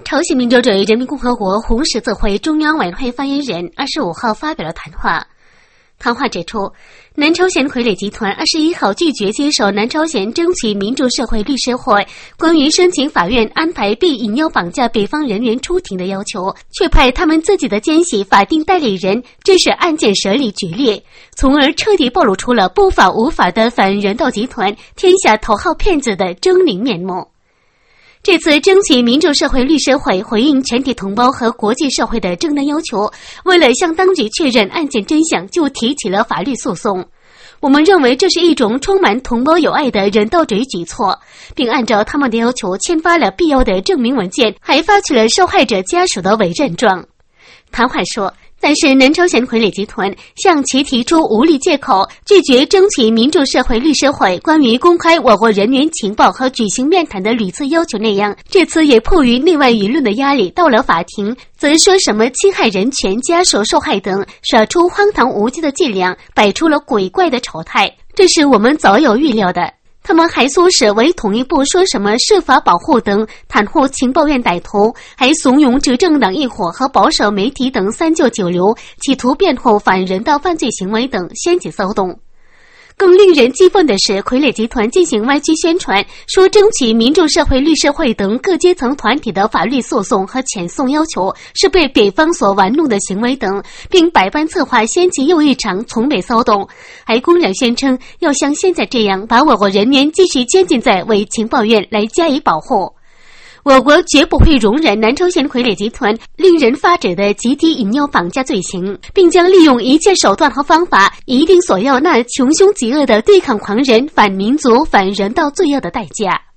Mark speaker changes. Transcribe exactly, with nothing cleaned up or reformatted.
Speaker 1: 朝鲜民主主义人民共和国红十字会中央委员会发言人二十五号发表了谈话。谈话指出，南朝鲜傀儡集团二十一号拒绝接受南朝鲜争取民主社会律师会关于申请法院安排被引诱绑架北方人员出庭的要求，却派他们自己的奸细法定代理人致使案件审理决裂，从而彻底暴露出了不法无法的反人道集团天下头号骗子的狰狞面目。这次争取民主社会律师会回应全体同胞和国际社会的正当要求，为了向当局确认案件真相，就提起了法律诉讼。我们认为这是一种充满同胞友爱的人道主义举措，并按照他们的要求签发了必要的证明文件，还发去了受害者家属的委任状。谈话说，但是南朝鲜傀儡集团向其提出无理借口，拒绝争取民主社会律师会关于公开我国人员情报和举行面谈的屡次要求那样，这次也迫于内外舆论的压力，到了法庭则说什么侵害人权、家属受害等，耍出荒唐无稽的伎俩，摆出了鬼怪的丑态，这是我们早有预料的。他们还唆使为统一部说什么设法保护等，袒护情报院歹徒，还怂恿执政党一伙和保守媒体等三教九流，企图辩护反人道犯罪行为等，掀起骚动。更令人激愤的是，傀儡集团进行歪曲宣传，说争取民主社会律师会等各阶层团体的法律诉讼和遣送要求是被北方所玩弄的行为等，并百般策划掀起又一场从美骚动，还公然宣称要像现在这样把我国人员继续监禁在伪情报院来加以保护。我国绝不会容忍南朝鲜傀儡集团令人发指的集体引诱绑架罪行，并将利用一切手段和方法，一定索要那穷凶极恶的对抗狂人、反民族、反人道罪恶的代价。